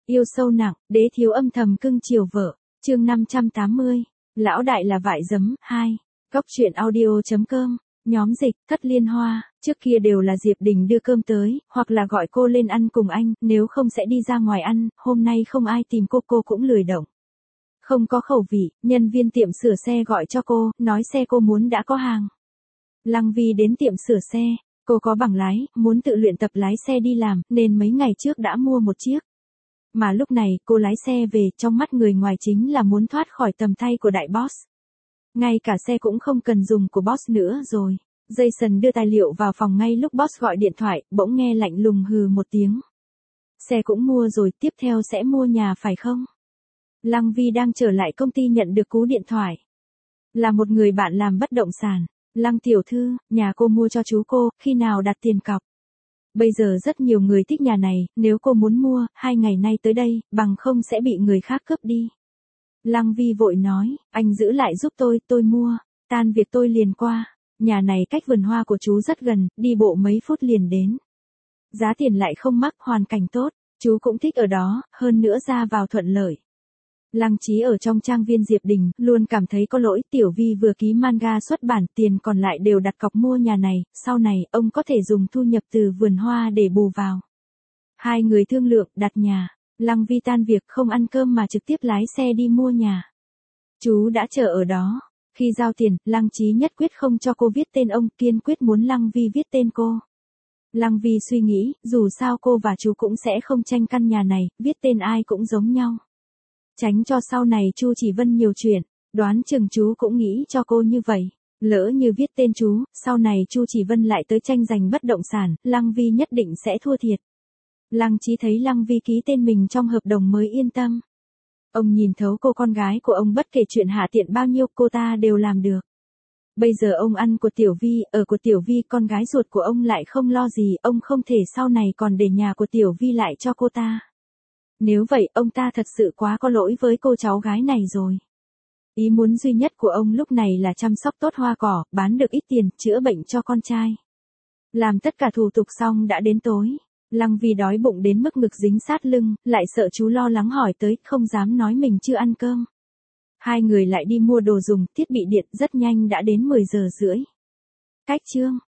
Yêu sâu nặng, đế thiếu âm thầm cưng chiều vợ. Chương 580. Lão đại là vại giấm 2. Góc truyện audio.com. Nhóm dịch, Thất Liên Hoa, trước kia đều là Diệp Đình đưa cơm tới, hoặc là gọi cô lên ăn cùng anh, nếu không sẽ đi ra ngoài ăn, hôm nay không ai tìm cô cũng lười động. Không có khẩu vị, nhân viên tiệm sửa xe gọi cho cô, nói xe cô muốn đã có hàng. Lăng Vi đến tiệm sửa xe, cô có bằng lái, muốn tự luyện tập lái xe đi làm, nên mấy ngày trước đã mua một chiếc. Mà lúc này, cô lái xe về, trong mắt người ngoài chính là muốn thoát khỏi tầm tay của đại boss. Ngay cả xe cũng không cần dùng của boss nữa rồi. Jason đưa tài liệu vào phòng ngay lúc boss gọi điện thoại, bỗng nghe lạnh lùng hừ một tiếng. Xe cũng mua rồi, tiếp theo sẽ mua nhà phải không? Lăng Vi đang trở lại công ty nhận được cú điện thoại. Là một người bạn làm bất động sản. Lăng tiểu thư, nhà cô mua cho chú cô, khi nào đặt tiền cọc? Bây giờ rất nhiều người thích nhà này, nếu cô muốn mua, 2 ngày nay tới đây, bằng không sẽ bị người khác cướp đi. Lăng Vi vội nói, anh giữ lại giúp tôi mua, tan việc tôi liền qua. Nhà này cách vườn hoa của chú rất gần, đi bộ mấy phút liền đến. Giá tiền lại không mắc, hoàn cảnh tốt, chú cũng thích ở đó, hơn nữa ra vào thuận lợi. Lăng Chí ở trong trang viên Diệp Đình, luôn cảm thấy có lỗi, Tiểu Vi vừa ký manga xuất bản, tiền còn lại đều đặt cọc mua nhà này, sau này, ông có thể dùng thu nhập từ vườn hoa để bù vào. Hai người thương lượng, đặt nhà. Lăng Vi tan việc không ăn cơm mà trực tiếp lái xe đi mua nhà. Chú đã chờ ở đó. Khi giao tiền, Lăng Chí nhất quyết không cho cô viết tên ông, kiên quyết muốn Lăng Vi viết tên cô. Lăng Vi suy nghĩ, dù sao cô và chú cũng sẽ không tranh căn nhà này, viết tên ai cũng giống nhau. Tránh cho sau này Chu Chỉ Vân nhiều chuyện, đoán chừng chú cũng nghĩ cho cô như vậy. Lỡ như viết tên chú, sau này Chu Chỉ Vân lại tới tranh giành bất động sản, Lăng Vi nhất định sẽ thua thiệt. Lăng Chí thấy Lăng Vi ký tên mình trong hợp đồng mới yên tâm. Ông nhìn thấu cô con gái của ông, bất kể chuyện hạ tiện bao nhiêu cô ta đều làm được. Bây giờ ông ăn của Tiểu Vi, ở của Tiểu Vi, con gái ruột của ông lại không lo gì, ông không thể sau này còn để nhà của Tiểu Vi lại cho cô ta. Nếu vậy, ông ta thật sự quá có lỗi với cô cháu gái này rồi. Ý muốn duy nhất của ông lúc này là chăm sóc tốt hoa cỏ, bán được ít tiền, chữa bệnh cho con trai. Làm tất cả thủ tục xong đã đến tối. Lăng Vi đói bụng đến mức ngực dính sát lưng, lại sợ chú lo lắng hỏi tới, không dám nói mình chưa ăn cơm. Hai người lại đi mua đồ dùng, thiết bị điện, rất nhanh đã đến 10 giờ rưỡi. Cách chương.